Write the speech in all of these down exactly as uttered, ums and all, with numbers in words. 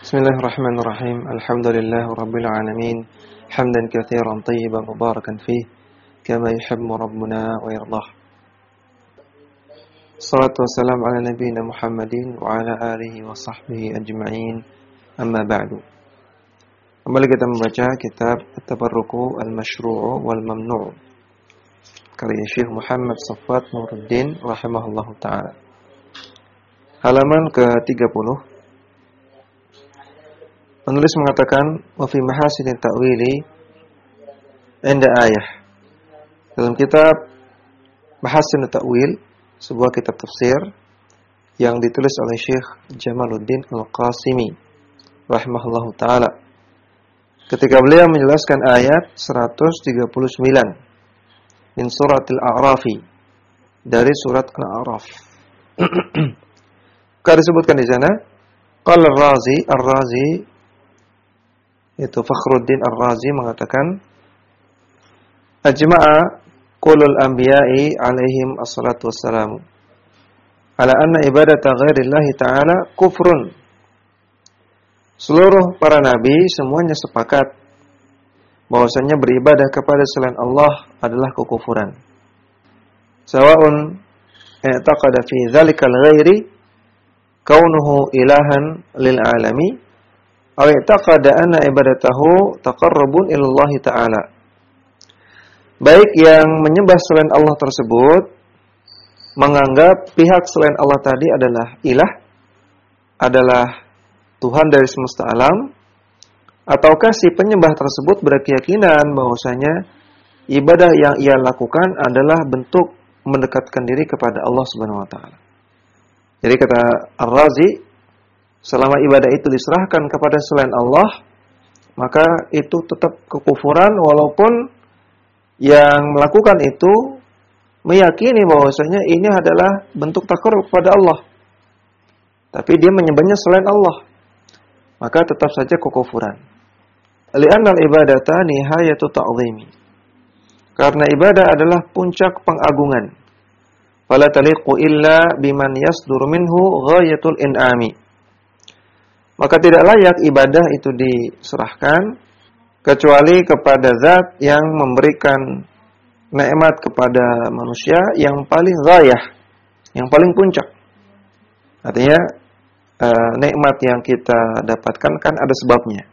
Bismillahirrahmanirrahim. Alhamdulillah rabbil alamin. Hamdan katsiran tayyiban mubarakan fih kama yuhibbu rabbuna wa yardah. Salatu wassalamu ala nabiyyina Muhammadin wa ala alihi wa sahbihi ajma'in. Amma ba'du. Kembali kita membaca kitab At-Tabarruku Al-Mashru'u wal Mamnu', karya Syekh Muhammad Saffat Nuruddin rahimahullahu taala. Halaman ke tiga puluh. Penulis mengatakan wa fi mahasin ta'wili inda ayah. Dalam kitab Mahasin Ta'wil, sebuah kitab tafsir yang ditulis oleh Syekh Jamaluddin Al-Qasimi rahimahullahu taala. Ketika beliau menjelaskan ayat seratus tiga puluh sembilan min suratil A'rafi, dari surat Al-A'raf. Maka disebutkan di sana qala Ar-Razi, Ar-Razi itu Fakhruddin Ar-Razi mengatakan ajma'a qulul anbiya'i alaihim assalatu wassalamu ala anna ibadata ghairillahi ta'ala kufrun. Seluruh para nabi semuanya sepakat bahwasanya beribadah kepada selain Allah adalah kekufuran. Sawa'un i'taqada fi dzalikal ghairi kaunuhu ilahan lil alami aw i'taqada anna ibadatahu taqarrubun ila Allah ta'ala. Baik yang menyembah selain Allah tersebut menganggap pihak selain Allah tadi adalah ilah, adalah Tuhan dari semesta alam, ataukah si penyembah tersebut berkeyakinan bahwasanya ibadah yang ia lakukan adalah bentuk mendekatkan diri kepada Allah Subhanahu wa taala. Jadi kata Ar-Razi, selama ibadah itu diserahkan kepada selain Allah, maka itu tetap kekufuran walaupun yang melakukan itu meyakini bahwasanya ini adalah bentuk takarrub kepada Allah. Tapi dia menyembahnya selain Allah, maka tetap saja kekufuran. Li'annal ibadata nihayatu ta'zimi. Karena ibadah adalah puncak pengagungan. Fala taliqu illa biman yasduru minhu ghayatul in'ami. Maka tidak layak ibadah itu diserahkan kecuali kepada zat yang memberikan nikmat kepada manusia yang paling ghayah, yang paling puncak. Artinya eh, nikmat yang kita dapatkan kan ada sebabnya.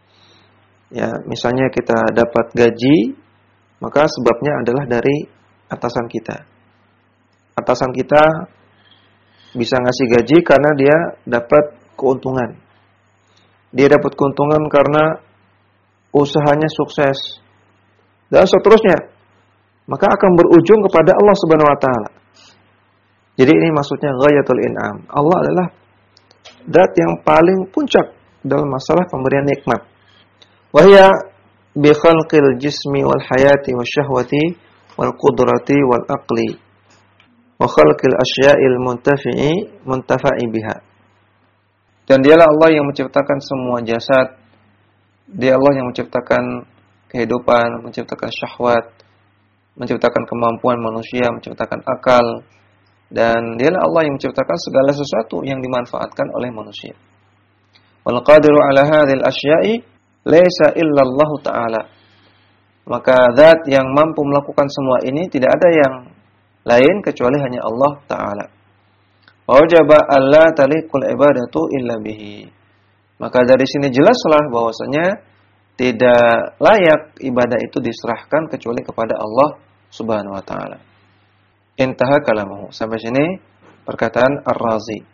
Ya, misalnya kita dapat gaji, maka sebabnya adalah dari atasan kita. Atasan kita bisa ngasih gaji karena dia dapat keuntungan. Dia dapat keuntungan karena usahanya sukses dan seterusnya, maka akan berujung kepada Allah Subhanahu wa taala. Jadi ini maksudnya ghayatul in'am. Allah adalah zat yang paling puncak dalam masalah pemberian nikmat. Wa hiya bi khalqil jismi wal hayati wasyahwati wal qudrati wal aqli wa khalqil asya'il muntafi'i muntafa'i biha. Dan dialah Allah yang menciptakan semua jasad. Dia Allah yang menciptakan kehidupan, menciptakan syahwat, menciptakan kemampuan manusia, menciptakan akal. Dan dialah Allah yang menciptakan segala sesuatu yang dimanfaatkan oleh manusia. Wal qadiru ala hadhil asya'i laisa illa Allah ta'ala. Maka zat yang mampu melakukan semua ini tidak ada yang lain kecuali hanya Allah Ta'ala. Wajaba alla taliqul ibadatu illa bihi. Maka dari sini jelaslah bahwasanya tidak layak ibadah itu diserahkan kecuali kepada Allah Subhanahu wa taala. Intaha kalamuhu. Sampai sini perkataan Ar-Razi.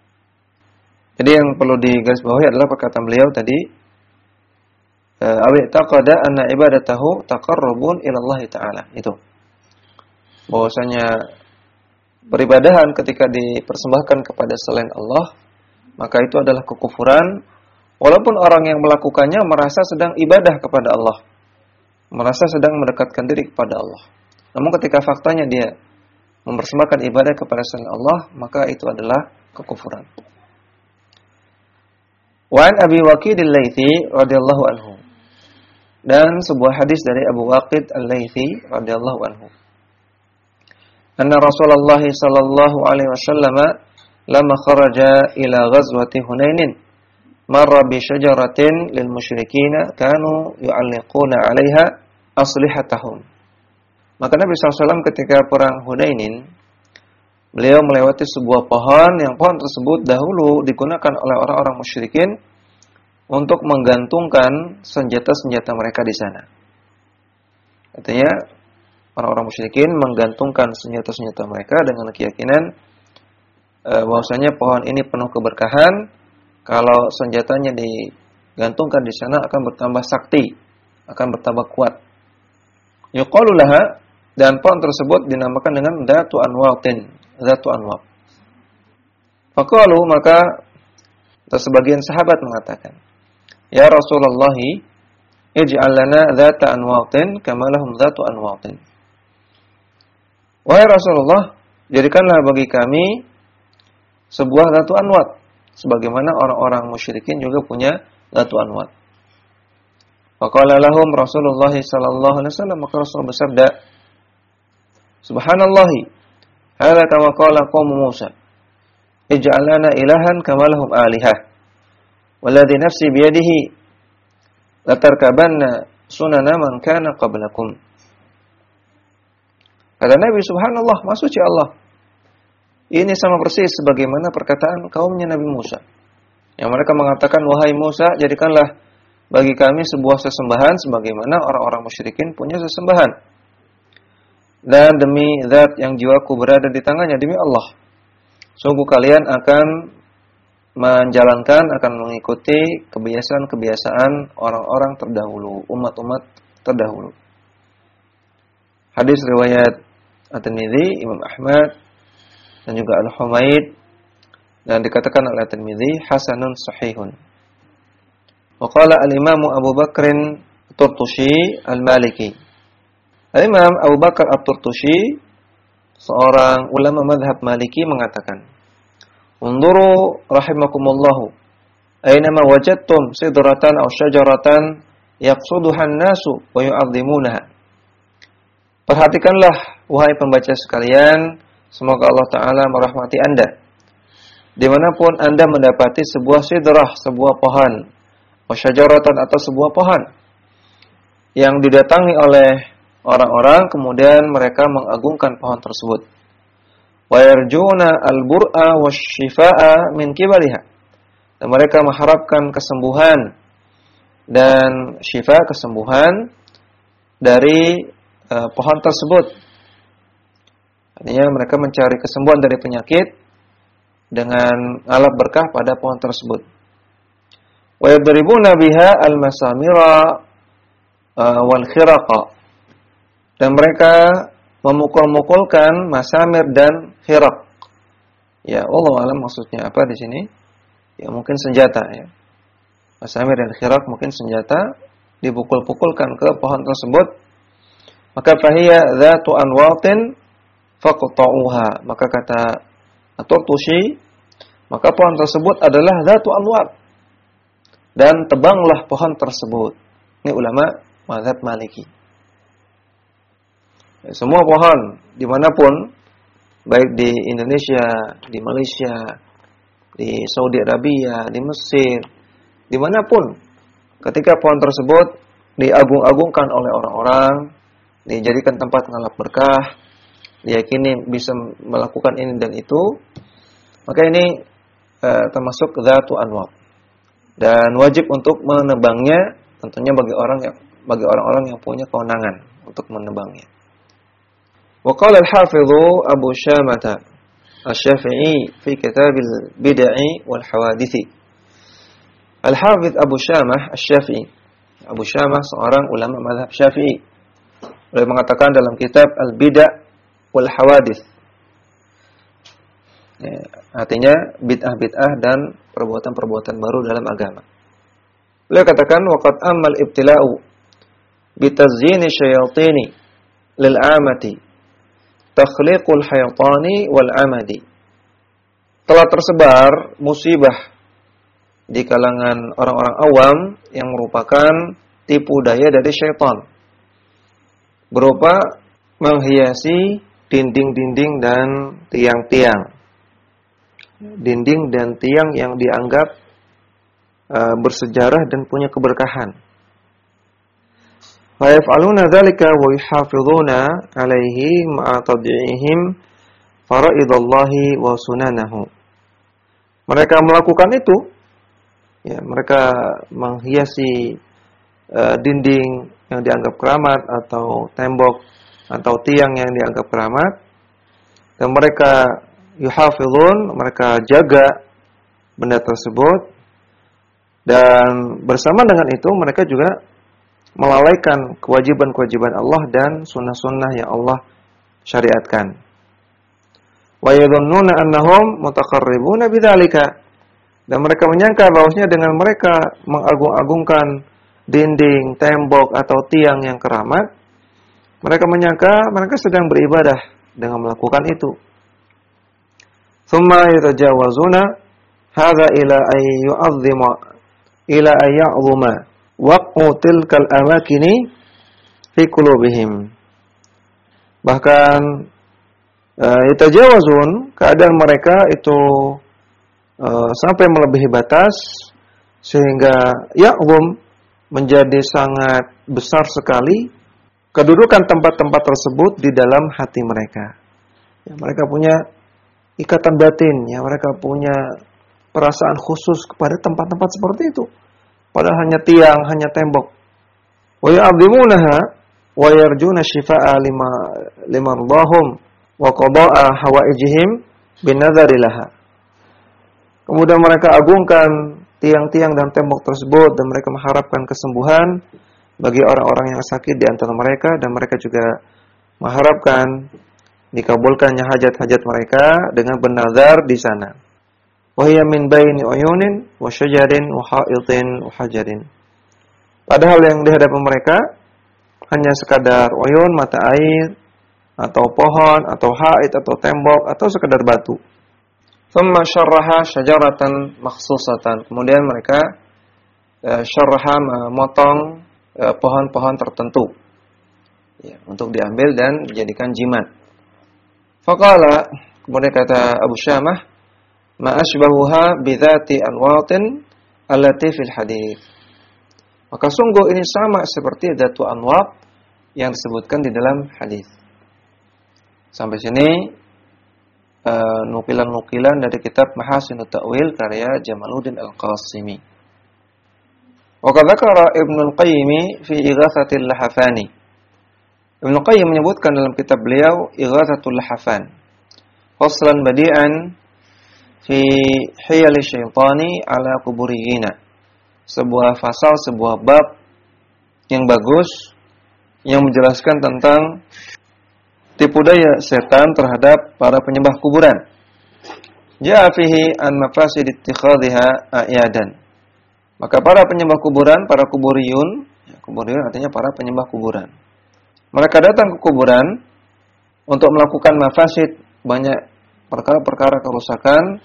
Jadi yang perlu digarisbawahi adalah perkataan beliau tadi, awi taqada anna ibadatahu taqarrubun ila Allah taala. Itu. Bahwasanya peribadahan ketika dipersembahkan kepada selain Allah, maka itu adalah kekufuran, walaupun orang yang melakukannya merasa sedang ibadah kepada Allah, merasa sedang mendekatkan diri kepada Allah. Namun ketika faktanya dia mempersembahkan ibadah kepada selain Allah, maka itu adalah kekufuran. Wa an Abi Waqid al-Laitsi radhiyallahu anhu. Dan sebuah hadis dari Abu Waqid al-Laitsi radhiyallahu anhu. Anna Rasulullah sallallahu alaihi wasallam lama kharaja ila ghazwati Hunainin marra bi syajaratin lil musyrikina kanu yu'alliquna 'alaiha aslihatahum. Maka Nabi sallallahu alaihi wasallam ketika perang Hunainin, beliau melewati sebuah pohon yang pohon tersebut dahulu digunakan oleh orang-orang musyrikin untuk menggantungkan senjata-senjata mereka di sana. Artinya orang-orang musyrikin menggantungkan senjata-senjata mereka dengan keyakinan e, bahwasanya pohon ini penuh keberkahan. Kalau senjatanya digantungkan di sana akan bertambah sakti, akan bertambah kuat. Yuqalu laha, dan pohon tersebut dinamakan dengan Dhatu Anwatin, Dhatu Anwat. Faqalu, maka sebagian sahabat mengatakan, ya Rasulullah, ij'al lana Dhata Anwatin kama lahum Dhatu Anwatin. Wahai Rasulullah, jadikanlah bagi kami sebuah Dhatu Anwat, sebagaimana orang-orang musyrikin juga punya Dhatu Anwat. Faqala lahum Rasulullah sallallahu alaihi wasallam, maka Rasul bersabda, Subhanallah, hadza kama qala qaum Musa, ij'al lana ilahan kama lahum alihah. Walladhi nafsi biyadihi latarkabanna sunana man kana qablakum. Kata Nabi, subhanallah, maha suci Allah. Ini sama persis sebagaimana perkataan kaumnya Nabi Musa, yang mereka mengatakan, wahai Musa, jadikanlah bagi kami sebuah sesembahan sebagaimana orang-orang musyrikin punya sesembahan. Dan demi zat yang jiwaku berada di tangannya, demi Allah, sungguh kalian akan menjalankan, akan mengikuti kebiasaan-kebiasaan orang-orang terdahulu, umat-umat terdahulu. Hadis riwayat At-Tirmidzi, Imam Ahmad, dan juga Al-Humaid, dan dikatakan oleh At-Tirmidzi hasanun sahihun. Wa qala al-Imam Abu Bakr At-Turtushi Al-Maliki. Al-Imam Abu Bakar At-Turtushi, seorang ulama mazhab Maliki, mengatakan, Unduru rahimakumullahu, aynama wajadtum sidratan aw syajaratan yaqsuduha an-nasu wa yu'azzimunaha. Perhatikanlah wahai pembaca sekalian, semoga Allah Ta'ala merahmati Anda. Dimanapun Anda mendapati sebuah sidrah, sebuah pohon, wasyajaratan atau sebuah pohon yang didatangi oleh orang-orang, kemudian mereka mengagungkan pohon tersebut. Wa yarjuna al-bur'a wasyifaa'a min kibaliha. Dan mereka mengharapkan kesembuhan dan syifa, kesembuhan dari uh, pohon tersebut. Artinya mereka mencari kesembuhan dari penyakit dengan alat berkah pada pohon tersebut. Wa yadribuna biha al-masamira uh, wal khiraqa. Dan mereka memukul-mukulkan masamir dan khiraq. Ya, Allah alam maksudnya apa di sini? Ya mungkin senjata ya. Masamir dan khiraq mungkin senjata, dipukul-pukulkan ke pohon tersebut. Maka fahiya dzatu anwatin faqta'uha. Maka kata At-Turtushi, maka pohon tersebut adalah dzatu anwat, dan tebanglah pohon tersebut. Ini ulama mazhab Maliki. Ya, semua pohon dimanapun, baik di Indonesia, di Malaysia, di Saudi Arabia, di Mesir, dimanapun, ketika pohon tersebut diagung-agungkan oleh orang-orang, dijadikan tempat ngalap berkah, diyakini bisa melakukan ini dan itu, maka ini eh, termasuk dzatu anwat, dan wajib untuk menebangnya, tentunya bagi orang yang bagi orang-orang yang punya kewenangan untuk menebangnya. Wa qala al-Hafidhu Abu Syamah Asy-Syafi'i fi kitab al-Bid'ah wal Hawadits. Al-Hafidh Abu Syamah Asy-Syafi'i, Abu Syamah seorang ulama mazhab Syafi'i, beliau mengatakan dalam kitab Al-Bid'ah wal Hawadits, ya, artinya bid'ah-bid'ah dan perbuatan-perbuatan baru dalam agama. Beliau katakan, waqad ammal ibtila'u bitazyini syayatini lil amati takhliqul hayatani wal amadi. Telah tersebar musibah di kalangan orang-orang awam yang merupakan tipu daya dari syaitan, berupa menghiasi dinding-dinding dan tiang-tiang. Dinding dan tiang yang dianggap uh, bersejarah dan punya keberkahan. Fa yaf'aluna dzalika wa yuhafizuna 'alaihi ma'a tad'ihim fara'idallahi wa sunanahu. Mereka melakukan itu, ya, mereka menghiasi uh, dinding yang dianggap keramat atau tembok atau tiang yang dianggap keramat, dan mereka yuhafizun, mereka jaga benda tersebut, dan bersama dengan itu mereka juga melalaikan kewajiban-kewajiban Allah dan sunnah-sunnah yang Allah syariatkan. Wa yadhunnuna annahum mutaqarribuna bidzalika, dan mereka menyangka bahwasanya dengan mereka mengagung-agungkan dinding, tembok atau tiang yang keramat, mereka menyangka mereka sedang beribadah dengan melakukan itu. Tsumma yatajawazuna hadza ila ay yu'azzima ila ay ya'zuma waq'u tilkal amakini fi qulubihim. Bahkan uh, yatajawazun, keadaan mereka itu uh, sampai melebihi batas sehingga ya'zum, menjadi sangat besar sekali kedudukan tempat-tempat tersebut di dalam hati mereka. Ya, mereka punya ikatan batin, ya, mereka punya perasaan khusus kepada tempat-tempat seperti itu. Padahal hanya tiang, hanya tembok. Wa ya'zimunaha wa yarjuna shifaa'a lima limardahum wa qada'a hawaijihim binadhari laha. Kemudian mereka agungkan tiang-tiang dan tembok tersebut, dan mereka mengharapkan kesembuhan bagi orang-orang yang sakit di antara mereka, dan mereka juga mengharapkan dikabulkannya hajat-hajat mereka dengan bernazar di sana. Wa hiya min baini uyunin wa syajarin wa ha'itin wa hajarin. Padahal yang di hadapan mereka hanya sekadar uyun, mata air, atau pohon, atau ha'it, atau tembok, atau sekadar batu. Thumma syarraha syajaratan makhsusatan. Kemudian mereka uh, syarraha memotong uh, pohon-pohon tertentu, ya, untuk diambil dan dijadikan jimat. Faqala, kemudian kata Abu Syamah, ma asbahuha bidzati anwatin allati fil hadits. Maka sungguh ini sama seperti dzatu anwat yang disebutkan di dalam hadis. Sampai sini uh, nukilan-nukilan dari kitab Mahasinut Ta'wil karya Jamaluddin Al-Qasimi. Wa qad dzakara Ibnu Al-Qayyim fi Ighatsatil Lahafani. Ibnu Qayyim menyebutkan dalam kitab beliau Ighatsatul Lahafan, faslan badi'an fi hiyali syaitani ala kuburiyina. Sebuah fasal, sebuah bab yang bagus yang menjelaskan tentang tipu daya setan terhadap para penyembah kuburan. Ja'a fihi an mafasid ittikhadhiha a'yadan. Maka para penyembah kuburan, para kuburiyun, ya, kuburiyun artinya para penyembah kuburan, mereka datang ke kuburan untuk melakukan mafasid, banyak perkara-perkara kerusakan,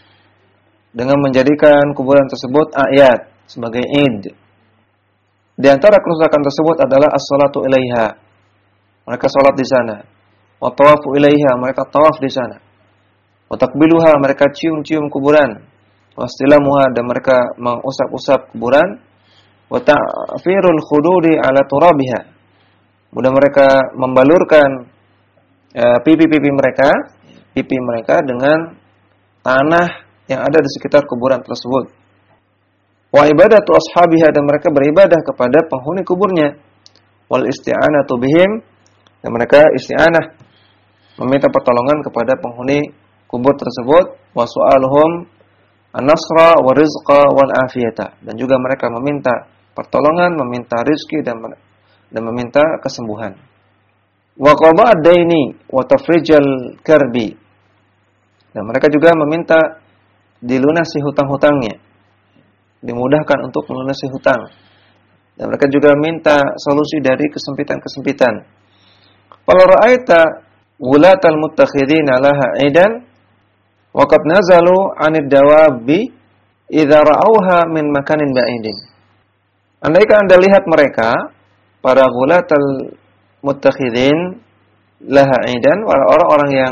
dengan menjadikan kuburan tersebut ayat sebagai id. Di antara kerusakan tersebut adalah as-salatu ilaiha, mereka salat di sana. Wa tawafu ilaiha, mereka tawaf di sana. Wa takbiluha, mereka cium-cium kuburan. Wa istilamuha, dan mereka mengusap-usap kuburan. Wa ta'firul khududi ala turabiha, kemudian mereka membalurkan uh, pipi-pipi mereka, pipi mereka dengan tanah yang ada di sekitar kuburan tersebut. Wa ibadatu ashabiha, dan mereka beribadah kepada penghuni kuburnya. Wal isti'anatu bihim, dan mereka isti'anah, meminta pertolongan kepada penghuni kubur tersebut. Wa su'aluhum an-nasra wa rizqa wal afiyata, dan juga mereka meminta pertolongan, meminta rizki dan dan meminta kesembuhan. Wa qada'ad daini wa tafrijal karbi, dan mereka juga meminta dilunasi hutang-hutangnya, dimudahkan untuk melunasi hutang, dan mereka juga minta solusi dari kesempitan-kesempitan. Qala ra'aita wulatal muttakhidina laha 'idan wa qad nazalu 'anid dawabi idza ra'awha min makanin ba'idin. Andaikan Anda lihat mereka, para wulatal muttakhidin laha 'idan, orang-orang yang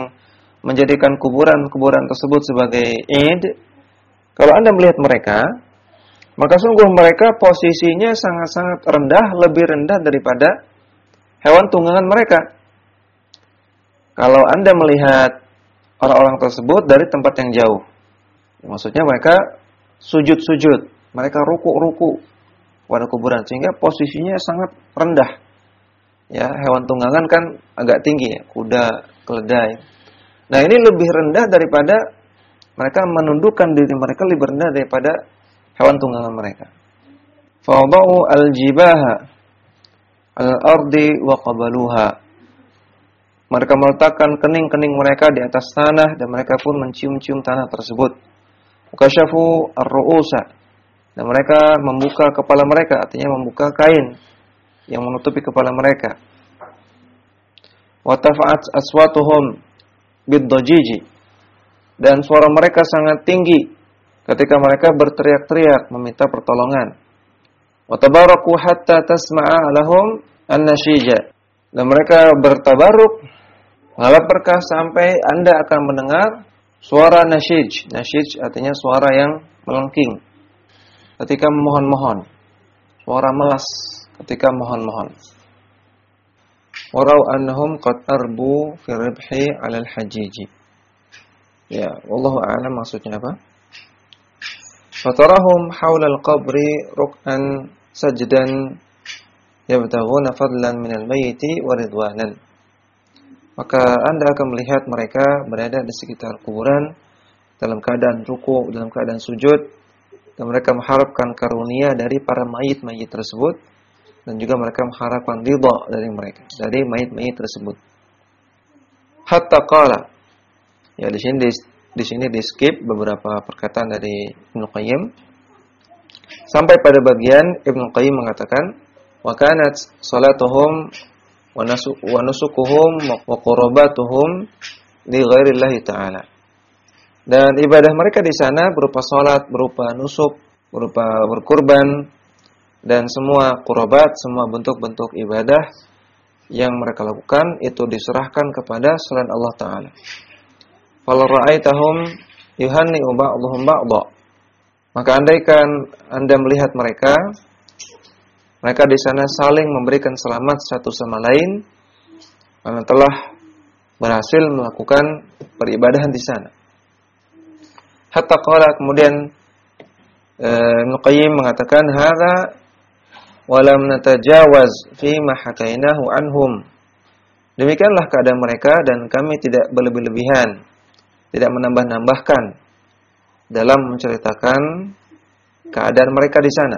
menjadikan kuburan-kuburan tersebut sebagai id, kalau Anda melihat mereka, Maka sungguh mereka posisinya sangat-sangat rendah, lebih rendah daripada hewan tunggangan mereka. Kalau Anda melihat orang-orang tersebut dari tempat yang jauh, maksudnya mereka sujud-sujud, mereka ruku-ruku pada kuburan, sehingga posisinya sangat rendah. Ya, hewan tunggangan kan agak tinggi ya, kuda, keledai. Nah, ini lebih rendah daripada mereka menundukkan diri mereka, lebih rendah daripada hewan tunggangan mereka. Fadau al-jibaha al-ardi wa qabaluha. Mereka meletakkan kening-kening mereka di atas tanah dan mereka pun mencium-cium tanah tersebut. Kasyafu ar-ru'usa. Dan mereka membuka kepala mereka, artinya membuka kain yang menutupi kepala mereka. Wa tafa'at aswatuhum bid-dajiji. Dan suara mereka sangat tinggi ketika mereka berteriak-teriak meminta pertolongan. Wa tabaraku hatta tasma'a lahum an-nashija. Dan mereka bertabaruk, mengharap berkah sampai Anda akan mendengar suara nasyij. Nasyij artinya suara yang melengking ketika memohon-mohon, suara melas ketika mohon-mohon. Warau annahum qad arbu fi ribhi 'ala al-hajiji. Ya, wallahu a'lam maksudnya apa? Fatarahum haula al-qabri ruk'an sajdan yabtaghuna fadlan minal mayyiti wa ridwanan. Maka Anda akan melihat mereka berada di sekitar kuburan dalam keadaan ruku', dalam keadaan sujud, dan mereka mengharapkan karunia dari para mayit-mayit tersebut, dan juga mereka mengharapkan ridha dari mereka, dari mayit-mayit tersebut. Hatta qala. Ya, di sini di, di sini di skip beberapa perkataan dari Ibnu Qayyim sampai pada bagian Ibnu Qayyim mengatakan, wa kanat salatuhum wa nusukuhum wa qurabatuhum li ghairillahi ta'ala. Dan ibadah mereka di sana berupa salat, berupa nusuk, berupa berkurban, dan semua qurabat, semua bentuk-bentuk ibadah yang mereka lakukan itu diserahkan kepada selain Allah Ta'ala. Fal ra'aitahum yuhanni'u ba'dhum ba'dha. Maka andaikan Anda melihat mereka, mereka di sana saling memberikan selamat satu sama lain karena telah berhasil melakukan peribadahan di sana. Hatta qala, kemudian Ibnu Qayyim mengatakan, hadza wa lam natajawaz fi ma hakainahu anhum. Demikianlah keadaan mereka dan kami tidak berlebih-lebihan, tidak menambah-nambahkan dalam menceritakan keadaan mereka di sana.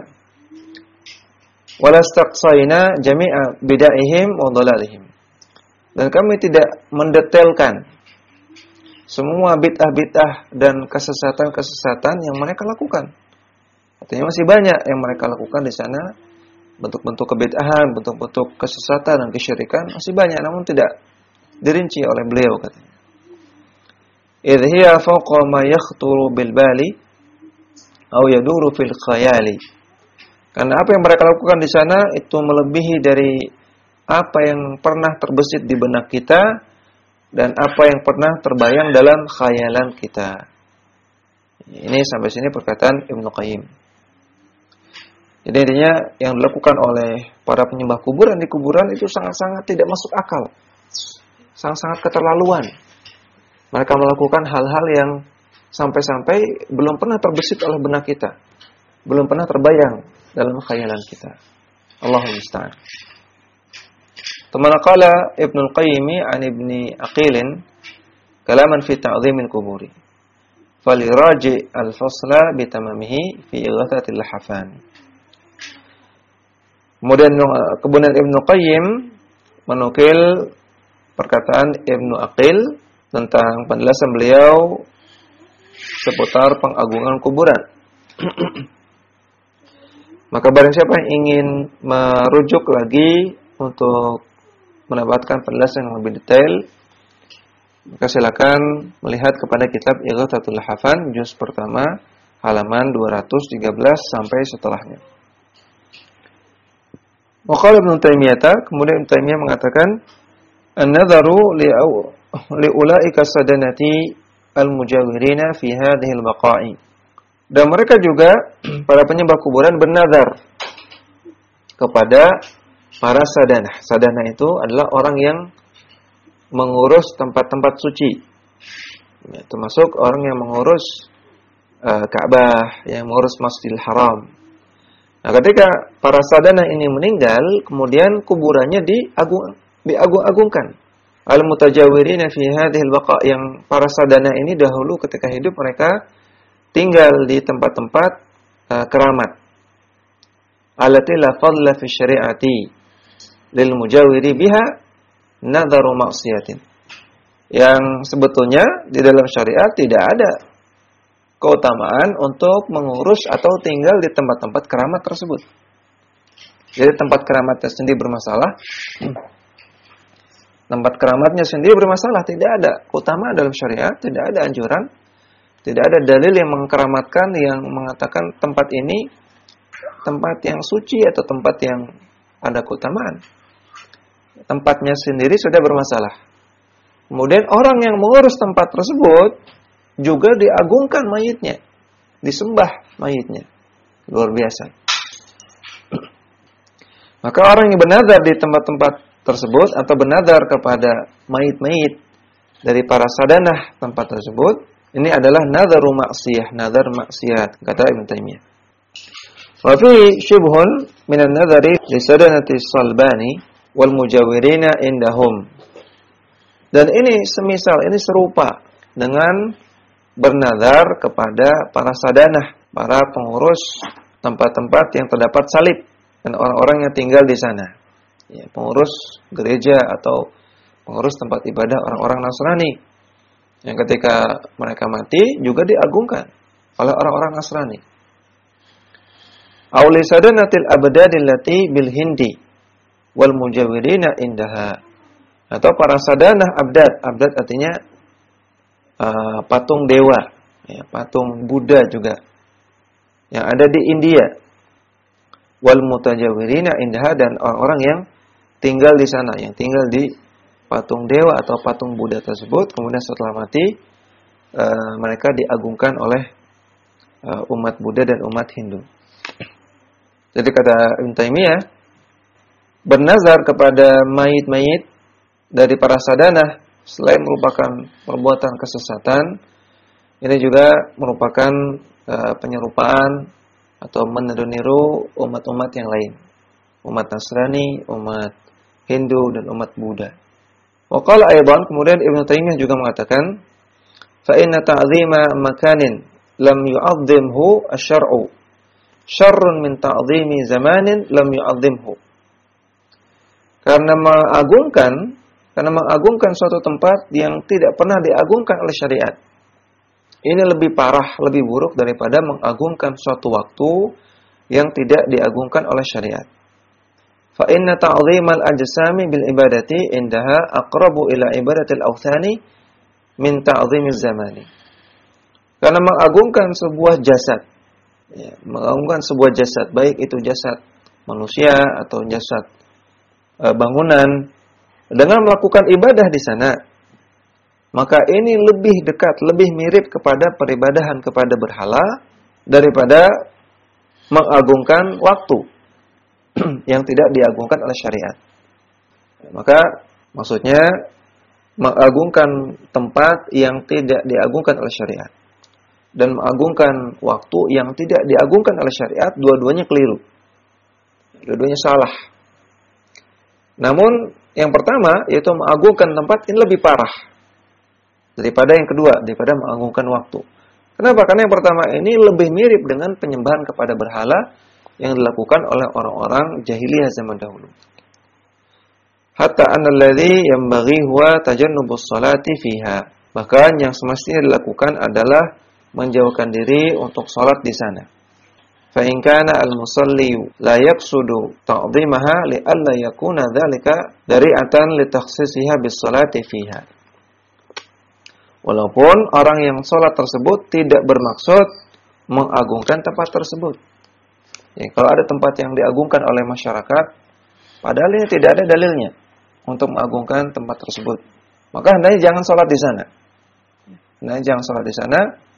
Walastaqsayna jami'a bid'ahihim wa dhalalihim. Dan kami tidak mendetailkan semua bid'ah-bid'ah dan kesesatan-kesesatan yang mereka lakukan. Artinya masih banyak yang mereka lakukan di sana, bentuk-bentuk kebid'ahan, bentuk-bentuk kesesatan dan kesyirikan masih banyak, namun tidak dirinci oleh beliau katanya. Idh hiya fawqa ma yakhturu bil bali aw yaduru fil khayali. Karena apa yang mereka lakukan di sana itu melebihi dari apa yang pernah terbesit di benak kita dan apa yang pernah terbayang dalam khayalan kita. Ini sampai sini perkataan Ibnu Qayyim. Jadi intinya yang dilakukan oleh para penyembah kuburan di kuburan itu sangat-sangat tidak masuk akal. Sangat-sangat keterlaluan. Mereka melakukan hal-hal yang sampai-sampai belum pernah terbesit oleh benak kita. Belum pernah terbayang dalam khayalan kita. Allahumma musta'an. Thumma qala Ibnu Al-Qayyim 'an Ibni Aqil kalaman fi ta'dhim al-qubur. Faliraji al-fasla bi tamamihi fi ighathati al-hafan. Kemudian kemudian Ibnu Qayyim menukil perkataan Ibnu Aqil tentang penjelasan beliau seputar pengagungan kuburan. Maka barang siapa yang ingin merujuk lagi untuk mendapatkan penjelasan yang lebih detail, maka silakan melihat kepada kitab Ighathatul Lahafan juz pertama halaman dua ratus tiga belas sampai setelahnya. Waqala Ibnu Taimiyah, kemudian Ibnu Taimiyah mengatakan, an-nadharu li ulaika sadanati al-mujawirina fi hadhihi al-baqa'i. Dan mereka juga para penyembah kuburan bernazar kepada para sadanah. Sadanah itu adalah orang yang mengurus tempat-tempat suci. Ya, termasuk orang yang mengurus uh, Ka'bah, yang mengurus Masjidil Haram. Nah, ketika para sadanah ini meninggal, kemudian kuburannya diagung, diagung-agungkan. Al-mutajawirina fi hadhil baqa, yang para sadanah ini dahulu ketika hidup mereka tinggal di tempat-tempat uh, keramat. Allati la fadla fi syari'ati lil mujawiri biha nadharu maksiatin. Yang sebetulnya di dalam syariat tidak ada keutamaan untuk mengurus atau tinggal di tempat-tempat keramat tersebut. Jadi tempat keramatnya sendiri bermasalah. Tempat keramatnya sendiri bermasalah, tidak ada keutamaan dalam syariat, tidak ada anjuran, tidak ada dalil yang mengkeramatkan yang mengatakan tempat ini tempat yang suci atau tempat yang ada keutamaan. Tempatnya sendiri sudah bermasalah. Kemudian orang yang mengurus tempat tersebut juga diagungkan mayitnya, disembah mayitnya. Luar biasa. Maka orang yang bernazar di tempat-tempat tersebut atau bernazar kepada mayit-mayit dari para sadanah tempat tersebut, ini adalah nadharu maksiyah, nazar maksiat, kata Ibnu Taimiyah. Wa fi syubhun minan nadhari li sadanati salbani wal mujawirina indahum. Dan ini semisal, ini serupa dengan bernazar kepada para sadanah, para pengurus tempat-tempat yang terdapat salib dan orang-orang yang tinggal di sana. Ya, pengurus gereja atau pengurus tempat ibadah orang-orang Nasrani yang ketika mereka mati juga diagungkan oleh orang-orang Nasrani. Auli sadanatil abdadil lati bil hindi wal mujawirina indaha. Atau para sadanah abdad, abdad artinya Uh, patung dewa, ya, patung Buddha juga yang ada di India. Wal mutajawirina indaha, dan orang-orang yang tinggal di sana, yang tinggal di patung dewa atau patung Buddha tersebut, kemudian setelah mati uh, mereka diagungkan oleh uh, umat Buddha dan umat Hindu. Jadi kata Ibnu Taimiyah, bernazar kepada mayit-mayit dari para sadanah selain merupakan perbuatan kesesatan, ini juga merupakan uh, penyerupaan atau meniru-niru umat-umat yang lain, umat Nasrani, umat Hindu, dan umat Buddha. Wa qala aidan, kemudian Ibnu Taimiyah juga mengatakan, fa inna ta'zima makanin lam yu'azzimhu asy-syar'u syarrun min ta'zimi zamanin lam yu'azzimhu. Karena mengagungkan Karena mengagungkan suatu tempat yang tidak pernah diagungkan oleh syariat, ini lebih parah, lebih buruk daripada mengagungkan suatu waktu yang tidak diagungkan oleh syariat. Fa inna ta'zimal ajsami bil ibadati indaha aqrabu ila ibadatil awthani min ta'zimiz zamani. Karena mengagungkan sebuah jasad, ya, mengagungkan sebuah jasad, baik itu jasad manusia atau jasad e, bangunan, dengan melakukan ibadah di sana, maka ini lebih dekat, lebih mirip kepada peribadahan kepada berhala daripada mengagungkan waktu yang tidak diagungkan oleh syariat. Maka maksudnya mengagungkan tempat yang tidak diagungkan oleh syariat dan mengagungkan waktu yang tidak diagungkan oleh syariat, dua-duanya keliru. Dua-duanya salah. Namun yang pertama, yaitu mengagungkan tempat, ini lebih parah daripada yang kedua, daripada mengagungkan waktu. Kenapa? Karena yang pertama ini lebih mirip dengan penyembahan kepada berhala yang dilakukan oleh orang-orang jahiliyah zaman dahulu. Hatta annalladzi yanbaghi huwa tajannubus salati fiha. Bahkan yang semestinya dilakukan adalah menjauhkan diri untuk salat di sana. Fa in kana al-musalli la yaqsudu ta'dhimaha li alla yakuna dzalika dari'atan li takhsisiha bis salati fiha. Walaupun orang yang salat tersebut tidak bermaksud mengagungkan tempat tersebut. Ya, kalau ada tempat yang diagungkan oleh masyarakat, padahal ini tidak ada dalilnya untuk mengagungkan tempat tersebut, maka hendaknya jangan salat di sana. Hendaknya jangan salat di sana.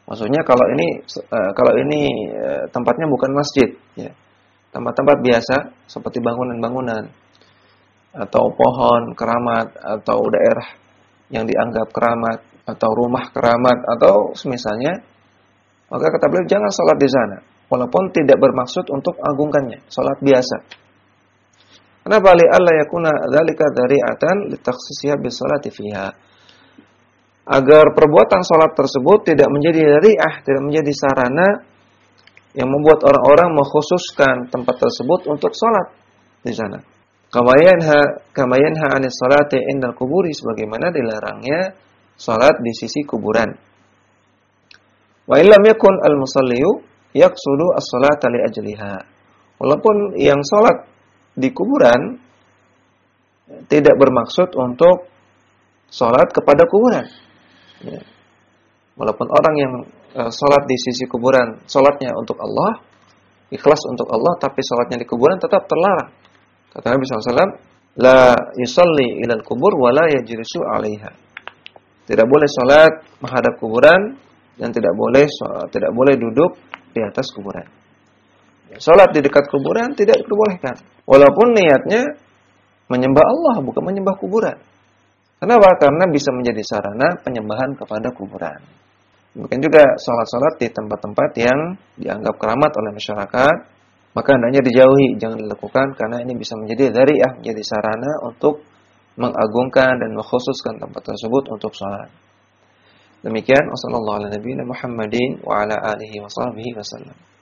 Maksudnya kalau ini uh, kalau ini uh, tempatnya bukan masjid, ya. Tempat-tempat biasa seperti bangunan-bangunan atau pohon keramat atau daerah yang dianggap keramat atau rumah keramat atau semisalnya, maka kata beliau jangan salat di sana walaupun tidak bermaksud untuk agungkannya, salat biasa. Kenapa? Li alla yakuna dzalika dzari'atan litakhsisiha bis salati fiha. Agar perbuatan salat tersebut tidak menjadi dzari'ah, tidak menjadi sarana yang membuat orang-orang mengkhususkan tempat tersebut untuk salat di sana. Kama yanha kama yanha 'anis salati 'indal quburi, sebagaimana dilarangnya salat di sisi kuburan. Wa illam yakun al-musalliyu yaqsudu as-salata li ajliha. Walaupun yang salat di kuburan tidak bermaksud untuk salat kepada kuburan. Ya. Walaupun orang yang uh, salat di sisi kuburan, salatnya untuk Allah, ikhlas untuk Allah, tapi salatnya di kuburan tetap terlarang. Kata Nabi sallallahu alaihi wasallam, la yusalli ilal kubur wa la yajlisu 'alaiha. Tidak boleh salat menghadap kuburan dan tidak boleh tidak boleh duduk di atas kuburan. Salat di dekat kuburan tidak diperbolehkan. Walaupun niatnya menyembah Allah bukan menyembah kuburan. Kenapa? Karena bisa menjadi sarana penyembahan kepada kuburan. Mungkin juga salat-salat di tempat-tempat yang dianggap keramat oleh masyarakat, maka hendaknya dijauhi, jangan dilakukan karena ini bisa menjadi dzari'ah, menjadi sarana untuk mengagungkan dan mengkhususkan tempat tersebut untuk salat. Demikian, wassallallahu ala nabiyina Muhammadin wa ala alihi wa sahbihi wasallam.